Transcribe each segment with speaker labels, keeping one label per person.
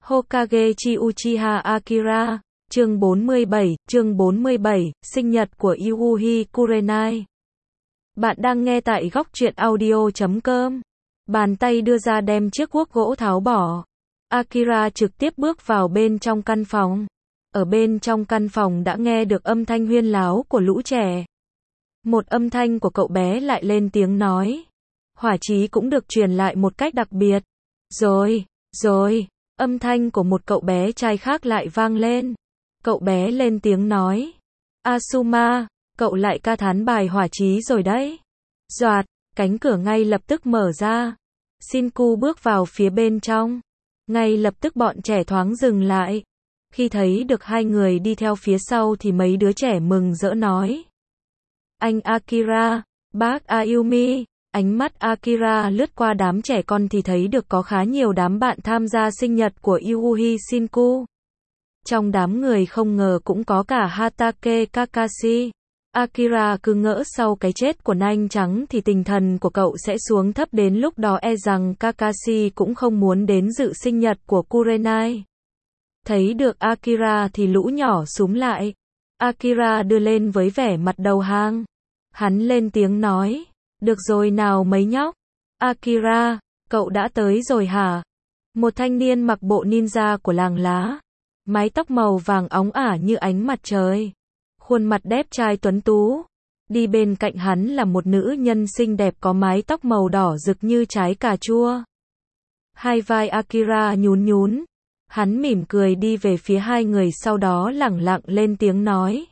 Speaker 1: Hokage chi Uchiha Akira, chương 47, sinh nhật của Yuuhi Kurenai. Bạn đang nghe tại góc truyện audio.com. Bàn tay đưa ra đem chiếc guốc gỗ tháo bỏ. Akira trực tiếp bước vào bên trong căn phòng. Ở bên trong căn phòng đã nghe được âm thanh huyên láo của lũ trẻ. Một âm thanh của cậu bé lại lên tiếng nói. Hỏa trí cũng được truyền lại một cách đặc biệt. Rồi, âm thanh của một cậu bé trai khác lại vang lên. Cậu bé lên tiếng nói. Asuma, cậu lại ca thán bài hỏa trí rồi đấy. Doạt, cánh cửa ngay lập tức mở ra. Shinku bước vào phía bên trong. Ngay lập tức bọn trẻ thoáng dừng lại. Khi thấy được hai người đi theo phía sau thì mấy đứa trẻ mừng rỡ nói. Anh Akira, bác Ayumi. Ánh mắt Akira lướt qua đám trẻ con thì thấy được có khá nhiều đám bạn tham gia sinh nhật của Yuuhi Shinku. Trong đám người không ngờ cũng có cả Hatake Kakashi. Akira cứ ngỡ sau cái chết của Nanh Trắng thì tinh thần của cậu sẽ xuống thấp, đến lúc đó e rằng Kakashi cũng không muốn đến dự sinh nhật của Kurenai. Thấy được Akira thì lũ nhỏ xúm lại. Akira đưa lên với vẻ mặt đầu hàng. Hắn lên tiếng nói. Được rồi nào mấy nhóc. Akira, cậu đã tới rồi hả? Một thanh niên mặc bộ ninja của làng lá. Mái tóc màu vàng óng ả như ánh mặt trời. Khuôn mặt đẹp trai tuấn tú. Đi bên cạnh hắn là một nữ nhân xinh đẹp có mái tóc màu đỏ rực như trái cà chua. Hai vai Akira nhún nhún. Hắn mỉm cười đi về phía hai người, sau đó lẳng lặng lên tiếng nói.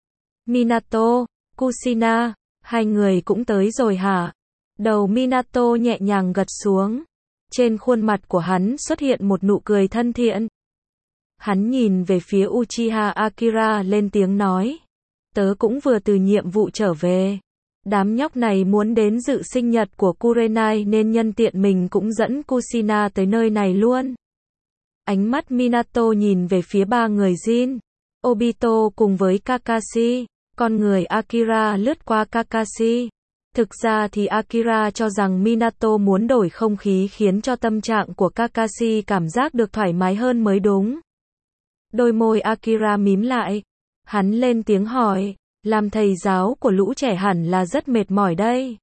Speaker 1: Minato, Kushina, hai người cũng tới rồi hả? Đầu Minato nhẹ nhàng gật xuống. Trên khuôn mặt của hắn xuất hiện một nụ cười thân thiện. Hắn nhìn về phía Uchiha Akira lên tiếng nói. Tớ cũng vừa từ nhiệm vụ trở về. Đám nhóc này muốn đến dự sinh nhật của Kurenai nên nhân tiện mình cũng dẫn Kushina tới nơi này luôn. Ánh mắt Minato nhìn về phía ba người Jin, Obito cùng với Kakashi. Con người Akira lướt qua Kakashi. Thực ra thì Akira cho rằng Minato muốn đổi không khí khiến cho tâm trạng của Kakashi cảm giác được thoải mái hơn mới đúng. Đôi môi Akira mím lại. Hắn lên tiếng hỏi, làm thầy giáo của lũ trẻ hẳn là rất mệt mỏi đây.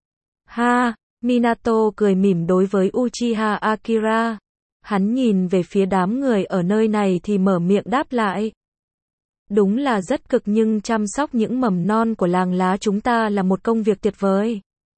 Speaker 1: Ha, Minato cười mỉm đối với Uchiha Akira. Hắn nhìn về phía đám người ở nơi này thì mở miệng đáp lại. Đúng là rất cực, nhưng chăm sóc những mầm non của làng lá chúng ta là một công việc tuyệt vời.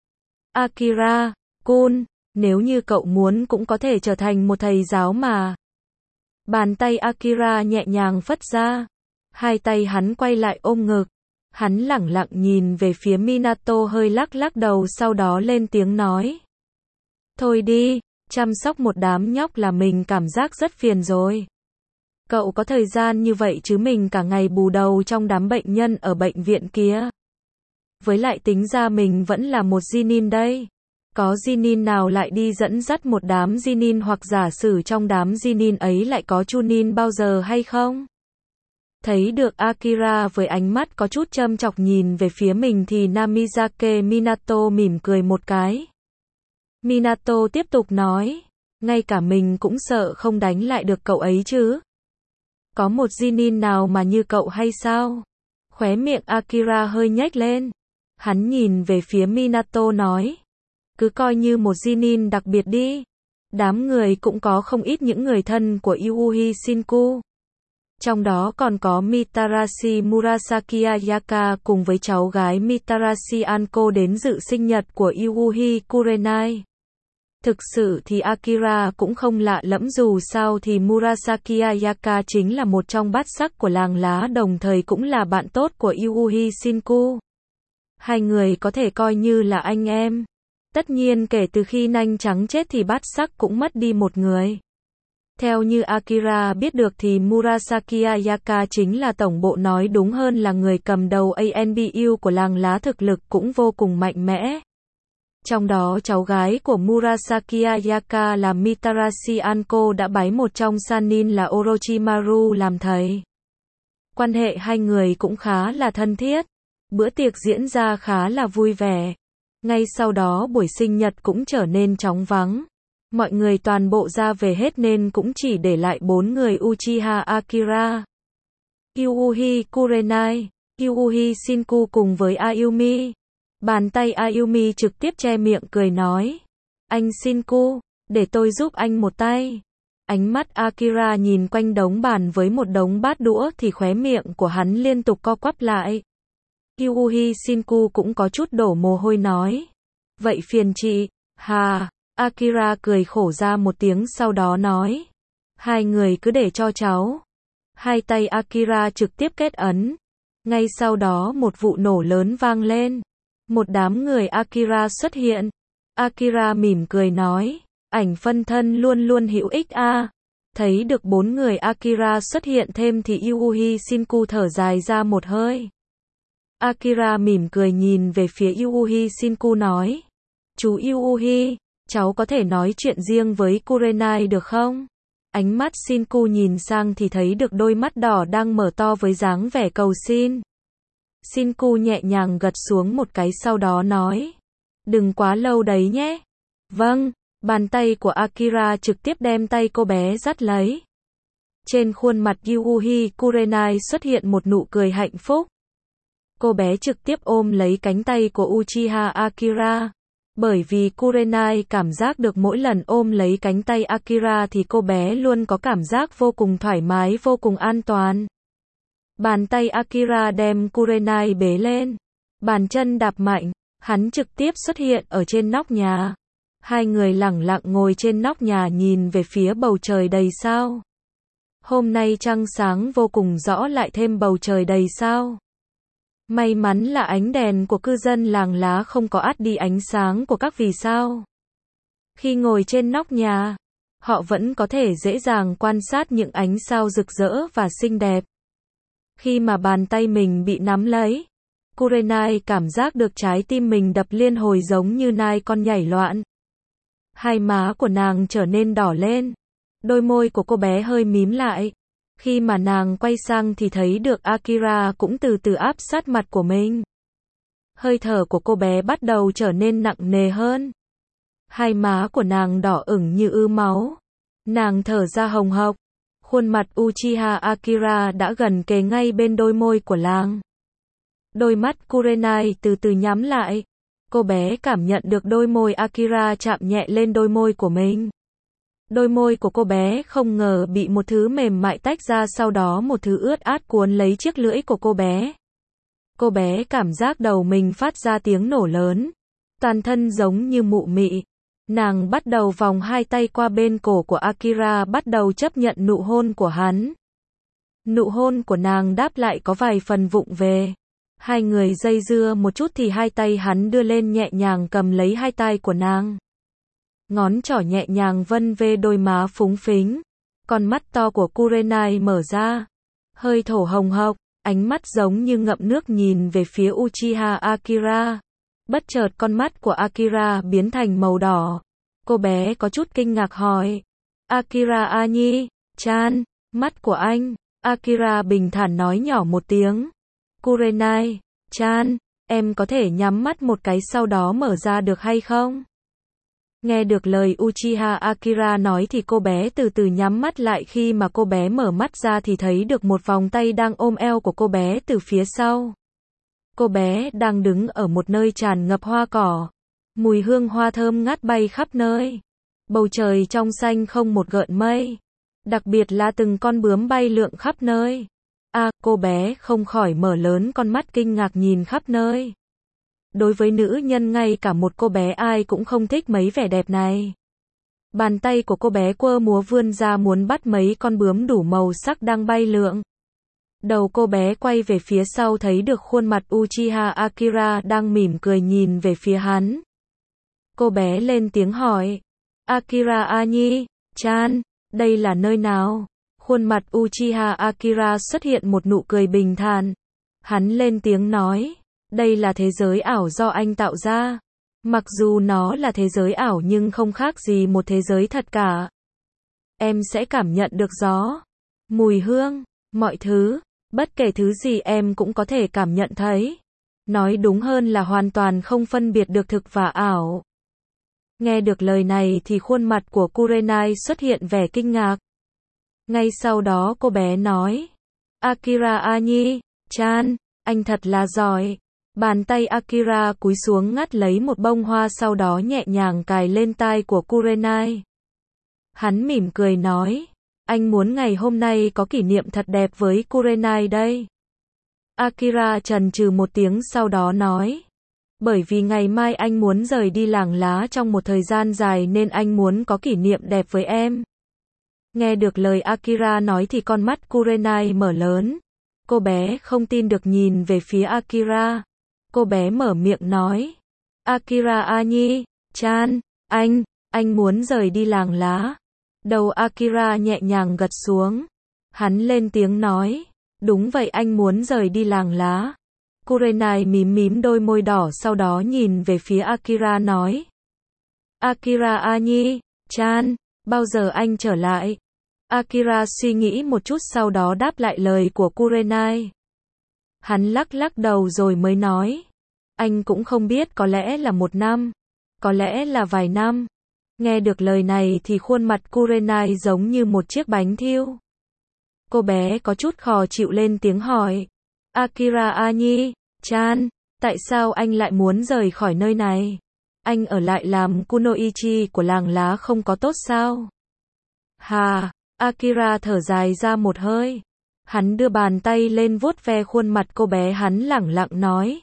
Speaker 1: Akira-kun, nếu như cậu muốn cũng có thể trở thành một thầy giáo mà. Bàn tay Akira nhẹ nhàng phất ra. Hai tay hắn quay lại ôm ngực. Hắn lẳng lặng nhìn về phía Minato hơi lắc đầu, sau đó lên tiếng nói. Thôi đi, chăm sóc một đám nhóc là mình cảm giác rất phiền rồi. Cậu có thời gian như vậy chứ mình cả ngày bù đầu trong đám bệnh nhân ở bệnh viện kia. Với lại tính ra mình vẫn là một Genin đây. Có Genin nào lại đi dẫn dắt một đám Genin, hoặc giả sử trong đám Genin ấy lại có Chunin bao giờ hay không? Thấy được Akira với ánh mắt có chút châm chọc nhìn về phía mình thì Namizake Minato mỉm cười một cái. Minato tiếp tục nói, ngay cả mình cũng sợ không đánh lại được cậu ấy chứ. Có một Genin nào mà như cậu hay sao? Khóe miệng Akira hơi nhếch lên. Hắn nhìn về phía Minato nói. Cứ coi như một Genin đặc biệt đi. Đám người cũng có không ít những người thân của Yuuhi Shinku. Trong đó còn có Mitarashi Murasaki Ayaka cùng với cháu gái Mitarashi Anko đến dự sinh nhật của Yuuhi Kurenai. Thực sự thì Akira cũng không lạ lẫm, dù sao thì Murasaki Ayaka chính là một trong bát sắc của làng lá, đồng thời cũng là bạn tốt của Yuuhi Shinku. Hai người có thể coi như là anh em. Tất nhiên kể từ khi Nanh Trắng chết thì bát sắc cũng mất đi một người. Theo như Akira biết được thì Murasaki Ayaka chính là tổng bộ, nói đúng hơn là người cầm đầu ANBU của làng lá, thực lực cũng vô cùng mạnh mẽ. Trong đó cháu gái của Murasaki Ayaka là Mitarashi Anko đã bái một trong Sannin là Orochimaru làm thầy. Quan hệ hai người cũng khá là thân thiết. Bữa tiệc diễn ra khá là vui vẻ. Ngay sau đó buổi sinh nhật cũng trở nên trống vắng. Mọi người toàn bộ ra về hết nên cũng chỉ để lại 4 người Uchiha Akira. Yuuhi Kurenai, Yuuhi Shinku cùng với Ayumi. Bàn tay Ayumi trực tiếp che miệng cười nói. Anh Shinku, để tôi giúp anh một tay. Ánh mắt Akira nhìn quanh đống bàn với một đống bát đũa thì khóe miệng của hắn liên tục co quắp lại. Yuuhi Shinku cũng có chút đổ mồ hôi nói. Vậy phiền chị, hà. Akira cười khổ ra một tiếng sau đó nói. Hai người cứ để cho cháu. Hai tay Akira trực tiếp kết ấn. Ngay sau đó một vụ nổ lớn vang lên. Một đám người Akira xuất hiện. Akira mỉm cười nói. Ảnh phân thân luôn luôn hữu ích a. Thấy được 4 người Akira xuất hiện thêm thì Yuuhi Shinku thở dài ra một hơi. Akira mỉm cười nhìn về phía Yuuhi Shinku nói. Chú Yuuhi, cháu có thể nói chuyện riêng với Kurenai được không? Ánh mắt Shinku nhìn sang thì thấy được đôi mắt đỏ đang mở to với dáng vẻ cầu xin. Shinku nhẹ nhàng gật xuống một cái sau đó nói. Đừng quá lâu đấy nhé. Vâng, bàn tay của Akira trực tiếp đem tay cô bé dắt lấy. Trên khuôn mặt Yuuhi Kurenai xuất hiện một nụ cười hạnh phúc. Cô bé trực tiếp ôm lấy cánh tay của Uchiha Akira. Bởi vì Kurenai cảm giác được mỗi lần ôm lấy cánh tay Akira thì cô bé luôn có cảm giác vô cùng thoải mái, vô cùng an toàn. Bàn tay Akira đem Kurenai bế lên. Bàn chân đạp mạnh, hắn trực tiếp xuất hiện ở trên nóc nhà. Hai người lẳng lặng ngồi trên nóc nhà nhìn về phía bầu trời đầy sao. Hôm nay trăng sáng vô cùng rõ lại thêm bầu trời đầy sao. May mắn là ánh đèn của cư dân làng lá không có át đi ánh sáng của các vì sao. Khi ngồi trên nóc nhà, họ vẫn có thể dễ dàng quan sát những ánh sao rực rỡ và xinh đẹp. Khi mà bàn tay mình bị nắm lấy, Kurenai cảm giác được trái tim mình đập liên hồi giống như nai con nhảy loạn. Hai má của nàng trở nên đỏ lên. Đôi môi của cô bé hơi mím lại. Khi mà nàng quay sang thì thấy được Akira cũng từ từ áp sát mặt của mình. Hơi thở của cô bé bắt đầu trở nên nặng nề hơn. Hai má của nàng đỏ ửng như máu. Nàng thở ra hồng hộc. Khuôn mặt Uchiha Akira đã gần kề ngay bên đôi môi của nàng. Đôi mắt Kurenai từ từ nhắm lại. Cô bé cảm nhận được đôi môi Akira chạm nhẹ lên đôi môi của mình. Đôi môi của cô bé không ngờ bị một thứ mềm mại tách ra, sau đó một thứ ướt át cuốn lấy chiếc lưỡi của cô bé. Cô bé cảm giác đầu mình phát ra tiếng nổ lớn. Toàn thân giống như mụ mị. Nàng bắt đầu vòng hai tay qua bên cổ của Akira, bắt đầu chấp nhận nụ hôn của hắn. Nụ hôn của nàng đáp lại có vài phần vụng về. Hai người dây dưa một chút thì hai tay hắn đưa lên nhẹ nhàng cầm lấy hai tay của nàng. Ngón trỏ nhẹ nhàng vân về đôi má phúng phính. Con mắt to của Kurenai mở ra. Hơi thổ hồng hộc, ánh mắt giống như ngậm nước nhìn về phía Uchiha Akira. Bất chợt con mắt của Akira biến thành màu đỏ. Cô bé có chút kinh ngạc hỏi. Akira Ani-chan, mắt của anh. Akira bình thản nói nhỏ một tiếng. Kurenai-chan, em có thể nhắm mắt một cái sau đó mở ra được hay không? Nghe được lời Uchiha Akira nói thì cô bé từ từ nhắm mắt lại. Khi mà cô bé mở mắt ra thì thấy được một vòng tay đang ôm eo của cô bé từ phía sau. Cô bé đang đứng ở một nơi tràn ngập hoa cỏ. Mùi hương hoa thơm ngát bay khắp nơi. Bầu trời trong xanh không một gợn mây. Đặc biệt là từng con bướm bay lượn khắp nơi. Cô bé không khỏi mở lớn con mắt kinh ngạc nhìn khắp nơi. Đối với nữ nhân ngay cả một cô bé ai cũng không thích mấy vẻ đẹp này. Bàn tay của cô bé quơ múa vươn ra muốn bắt mấy con bướm đủ màu sắc đang bay lượn. Đầu cô bé quay về phía sau thấy được khuôn mặt Uchiha Akira đang mỉm cười nhìn về phía hắn. Cô bé lên tiếng hỏi. Akira Ani-chan, đây là nơi nào? Khuôn mặt Uchiha Akira xuất hiện một nụ cười bình thản. Hắn lên tiếng nói. Đây là thế giới ảo do anh tạo ra. Mặc dù nó là thế giới ảo nhưng không khác gì một thế giới thật cả. Em sẽ cảm nhận được gió, mùi hương, mọi thứ. Bất kể thứ gì em cũng có thể cảm nhận thấy. Nói đúng hơn là hoàn toàn không phân biệt được thực và ảo. Nghe được lời này thì khuôn mặt của Kurenai xuất hiện vẻ kinh ngạc. Ngay sau đó cô bé nói, Akira Anyi-chan, anh thật là giỏi. Bàn tay Akira cúi xuống ngắt lấy một bông hoa sau đó nhẹ nhàng cài lên tai của Kurenai. Hắn mỉm cười nói, anh muốn ngày hôm nay có kỷ niệm thật đẹp với Kurenai đây. Akira chần chừ một tiếng sau đó nói, bởi vì ngày mai anh muốn rời đi làng lá trong một thời gian dài nên anh muốn có kỷ niệm đẹp với em. Nghe được lời Akira nói thì con mắt Kurenai mở lớn. Cô bé không tin được nhìn về phía Akira. Cô bé mở miệng nói, Akira Anyi-chan, anh muốn rời đi làng lá. Đầu Akira nhẹ nhàng gật xuống. Hắn lên tiếng nói, đúng vậy anh muốn rời đi làng lá. Kurenai mím đôi môi đỏ sau đó nhìn về phía Akira nói, Akira Anyi-chan, bao giờ anh trở lại? Akira suy nghĩ một chút sau đó đáp lại lời của Kurenai. Hắn lắc đầu rồi mới nói, anh cũng không biết, có lẽ là 1 năm, có lẽ là vài năm. Nghe được lời này thì khuôn mặt Kurenai giống như một chiếc bánh thiêu. Cô bé có chút khó chịu lên tiếng hỏi, Akira Anyi-chan, tại sao anh lại muốn rời khỏi nơi này? Anh ở lại làm kunoichi của làng lá không có tốt sao? Hà, Akira thở dài ra một hơi. Hắn đưa bàn tay lên vuốt ve khuôn mặt cô bé, hắn lẳng lặng nói,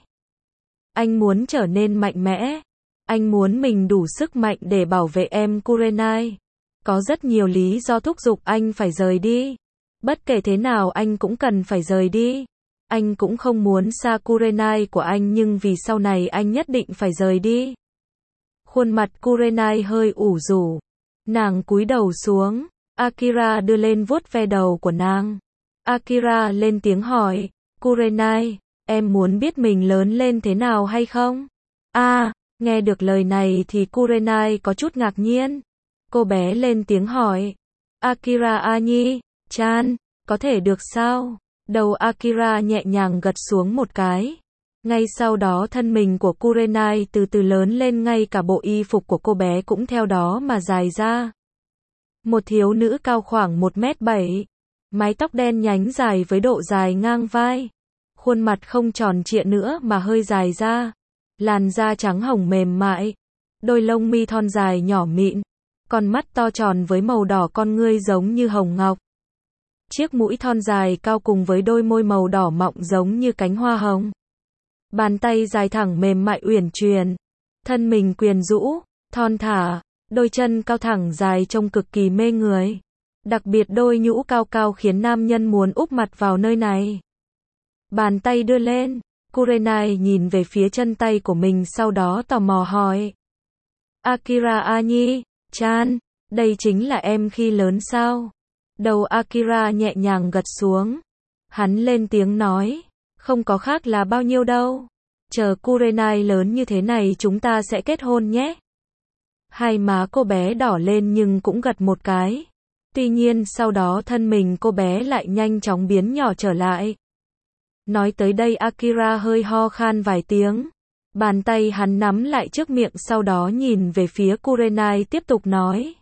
Speaker 1: anh muốn trở nên mạnh mẽ. Anh muốn mình đủ sức mạnh để bảo vệ em Kurenai. Có rất nhiều lý do thúc giục anh phải rời đi. Bất kể thế nào anh cũng cần phải rời đi. Anh cũng không muốn xa Kurenai của anh nhưng vì sau này anh nhất định phải rời đi. Khuôn mặt Kurenai hơi ủ rũ. Nàng cúi đầu xuống. Akira đưa lên vuốt ve đầu của nàng. Akira lên tiếng hỏi, Kurenai, em muốn biết mình lớn lên thế nào hay không? Nghe được lời này thì Kurenai có chút ngạc nhiên. Cô bé lên tiếng hỏi, Akira Anyi-chan, có thể được sao? Đầu Akira nhẹ nhàng gật xuống một cái. Ngay sau đó thân mình của Kurenai từ từ lớn lên, ngay cả bộ y phục của cô bé cũng theo đó mà dài ra. Một thiếu nữ cao khoảng 1m7, mái tóc đen nhánh dài với độ dài ngang vai. Khuôn mặt không tròn trịa nữa mà hơi dài ra. Làn da trắng hồng mềm mại. Đôi lông mi thon dài nhỏ mịn. Con mắt to tròn với màu đỏ con ngươi giống như hồng ngọc. Chiếc mũi thon dài cao cùng với đôi môi màu đỏ mọng giống như cánh hoa hồng. Bàn tay dài thẳng mềm mại uyển chuyển. Thân mình quyến rũ, thon thả. Đôi chân cao thẳng dài trông cực kỳ mê người. Đặc biệt đôi nhũ cao cao khiến nam nhân muốn úp mặt vào nơi này. Bàn tay đưa lên, Kurenai nhìn về phía chân tay của mình sau đó tò mò hỏi. Akira Anyi-chan, đây chính là em khi lớn sao? Đầu Akira nhẹ nhàng gật xuống. Hắn lên tiếng nói, không có khác là bao nhiêu đâu. Chờ Kurenai lớn như thế này chúng ta sẽ kết hôn nhé. Hai má cô bé đỏ lên nhưng cũng gật một cái. Tuy nhiên sau đó thân mình cô bé lại nhanh chóng biến nhỏ trở lại. Nói tới đây Akira hơi ho khan vài tiếng. Bàn tay hắn nắm lại trước miệng sau đó nhìn về phía Kurenai tiếp tục nói.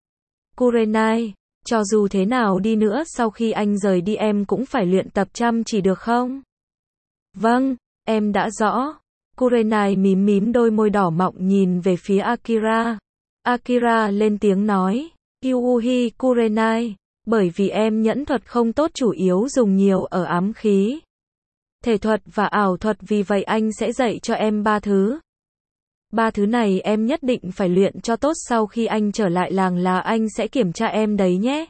Speaker 1: Kurenai, cho dù thế nào đi nữa sau khi anh rời đi em cũng phải luyện tập chăm chỉ được không? Vâng, em đã rõ. Kurenai mím đôi môi đỏ mọng nhìn về phía Akira. Akira lên tiếng nói. Yuuhi Kurenai, bởi vì em nhẫn thuật không tốt chủ yếu dùng nhiều ở ám khí, thể thuật và ảo thuật, vì vậy anh sẽ dạy cho em 3 thứ. 3 thứ này em nhất định phải luyện cho tốt, sau khi anh trở lại làng là anh sẽ kiểm tra em đấy nhé.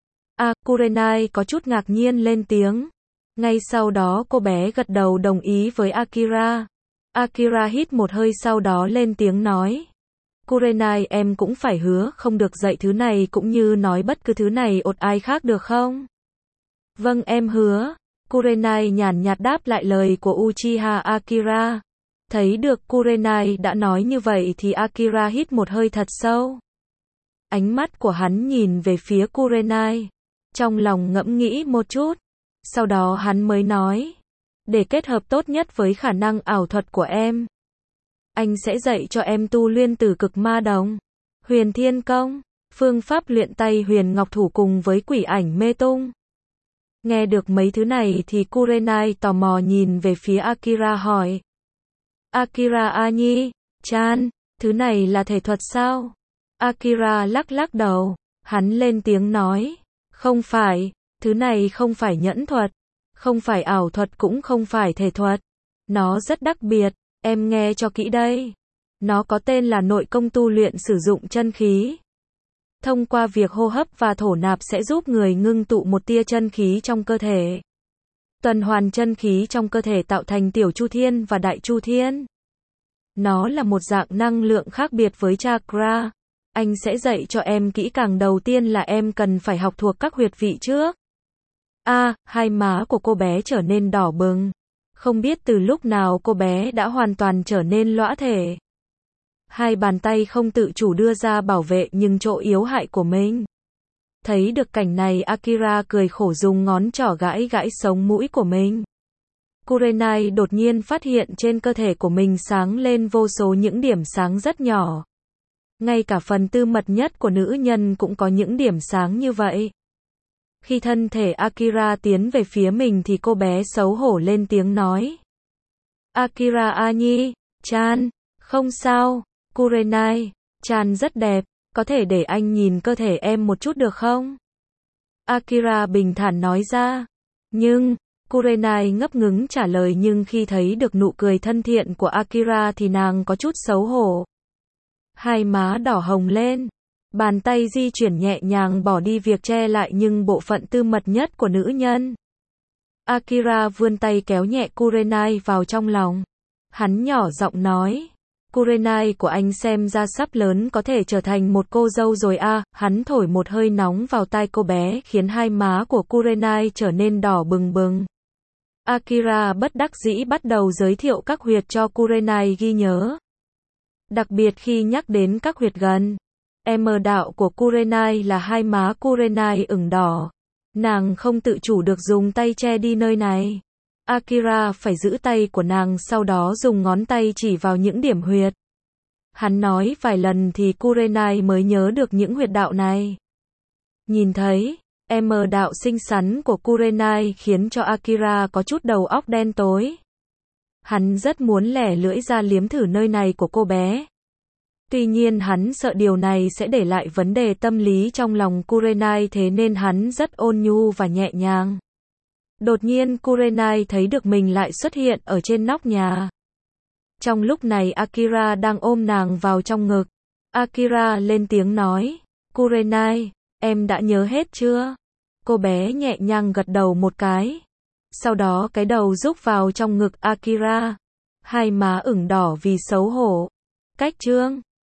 Speaker 1: Kurenai có chút ngạc nhiên lên tiếng. Ngay sau đó cô bé gật đầu đồng ý với Akira. Akira hít một hơi sau đó lên tiếng nói. Kurenai em cũng phải hứa không được dạy thứ này cũng như nói bất cứ thứ này ột ai khác được không? Vâng em hứa. Kurenai nhàn nhạt đáp lại lời của Uchiha Akira. Thấy được Kurenai đã nói như vậy thì Akira hít một hơi thật sâu. Ánh mắt của hắn nhìn về phía Kurenai. Trong lòng ngẫm nghĩ một chút. Sau đó hắn mới nói. Để kết hợp tốt nhất với khả năng ảo thuật của em, anh sẽ dạy cho em tu luyện Tử Cực Ma Đồng, Huyền Thiên Công, phương pháp luyện tay Huyền Ngọc Thủ cùng với Quỷ Ảnh Mê Tung. Nghe được mấy thứ này thì Kurenai tò mò nhìn về phía Akira hỏi. Akira Ani-chan, thứ này là thể thuật sao? Akira lắc lắc đầu, hắn lên tiếng nói, không phải, thứ này không phải nhẫn thuật, không phải ảo thuật cũng không phải thể thuật. Nó rất đặc biệt, em nghe cho kỹ đây. Nó có tên là nội công tu luyện sử dụng chân khí. Thông qua việc hô hấp và thổ nạp sẽ giúp người ngưng tụ một tia chân khí trong cơ thể. Tuần hoàn chân khí trong cơ thể tạo thành tiểu chu thiên và đại chu thiên. Nó là một dạng năng lượng khác biệt với chakra. Anh sẽ dạy cho em kỹ càng, đầu tiên là em cần phải học thuộc các huyệt vị trước. Hai má của cô bé trở nên đỏ bừng. Không biết từ lúc nào cô bé đã hoàn toàn trở nên lõa thể. Hai bàn tay không tự chủ đưa ra bảo vệ những chỗ yếu hại của mình. Thấy được cảnh này, Akira cười khổ dùng ngón trỏ gãi gãi sống mũi của mình. Kurenai đột nhiên phát hiện trên cơ thể của mình sáng lên vô số những điểm sáng rất nhỏ. Ngay cả phần tư mật nhất của nữ nhân cũng có những điểm sáng như vậy. Khi thân thể Akira tiến về phía mình thì cô bé xấu hổ lên tiếng nói. Akira Ani-chan, không sao, Kurenai-chan rất đẹp, có thể để anh nhìn cơ thể em một chút được không? Akira bình thản nói ra. Nhưng, Kurenai ngập ngừng trả lời, nhưng khi thấy được nụ cười thân thiện của Akira thì nàng có chút xấu hổ. Hai má đỏ hồng lên. Bàn tay di chuyển nhẹ nhàng bỏ đi việc che lại nhưng bộ phận tư mật nhất của nữ nhân. Akira vươn tay kéo nhẹ Kurenai vào trong lòng. Hắn nhỏ giọng nói. Kurenai của anh xem ra sắp lớn có thể trở thành một cô dâu rồi à. Hắn thổi một hơi nóng vào tai cô bé khiến hai má của Kurenai trở nên đỏ bừng bừng. Akira bất đắc dĩ bắt đầu giới thiệu các huyệt cho Kurenai ghi nhớ. Đặc biệt khi nhắc đến các huyệt gần đạo của Kurenai là hai má Kurenai ửng đỏ. Nàng không tự chủ được dùng tay che đi nơi này. Akira phải giữ tay của nàng, sau đó dùng ngón tay chỉ vào những điểm huyệt. Hắn nói vài lần thì Kurenai mới nhớ được những huyệt đạo này. Nhìn thấy đạo xinh xắn của Kurenai khiến cho Akira có chút đầu óc đen tối. Hắn rất muốn lẻ lưỡi ra liếm thử nơi này của cô bé. Tuy nhiên hắn sợ điều này sẽ để lại vấn đề tâm lý trong lòng Kurenai, thế nên hắn rất ôn nhu và nhẹ nhàng. Đột nhiên Kurenai thấy được mình lại xuất hiện ở trên nóc nhà. Trong lúc này Akira đang ôm nàng vào trong ngực. Akira lên tiếng nói, Kurenai, em đã nhớ hết chưa? Cô bé nhẹ nhàng gật đầu một cái. Sau đó cái đầu rúc vào trong ngực Akira. Hai má ửng đỏ vì xấu hổ. Cách chương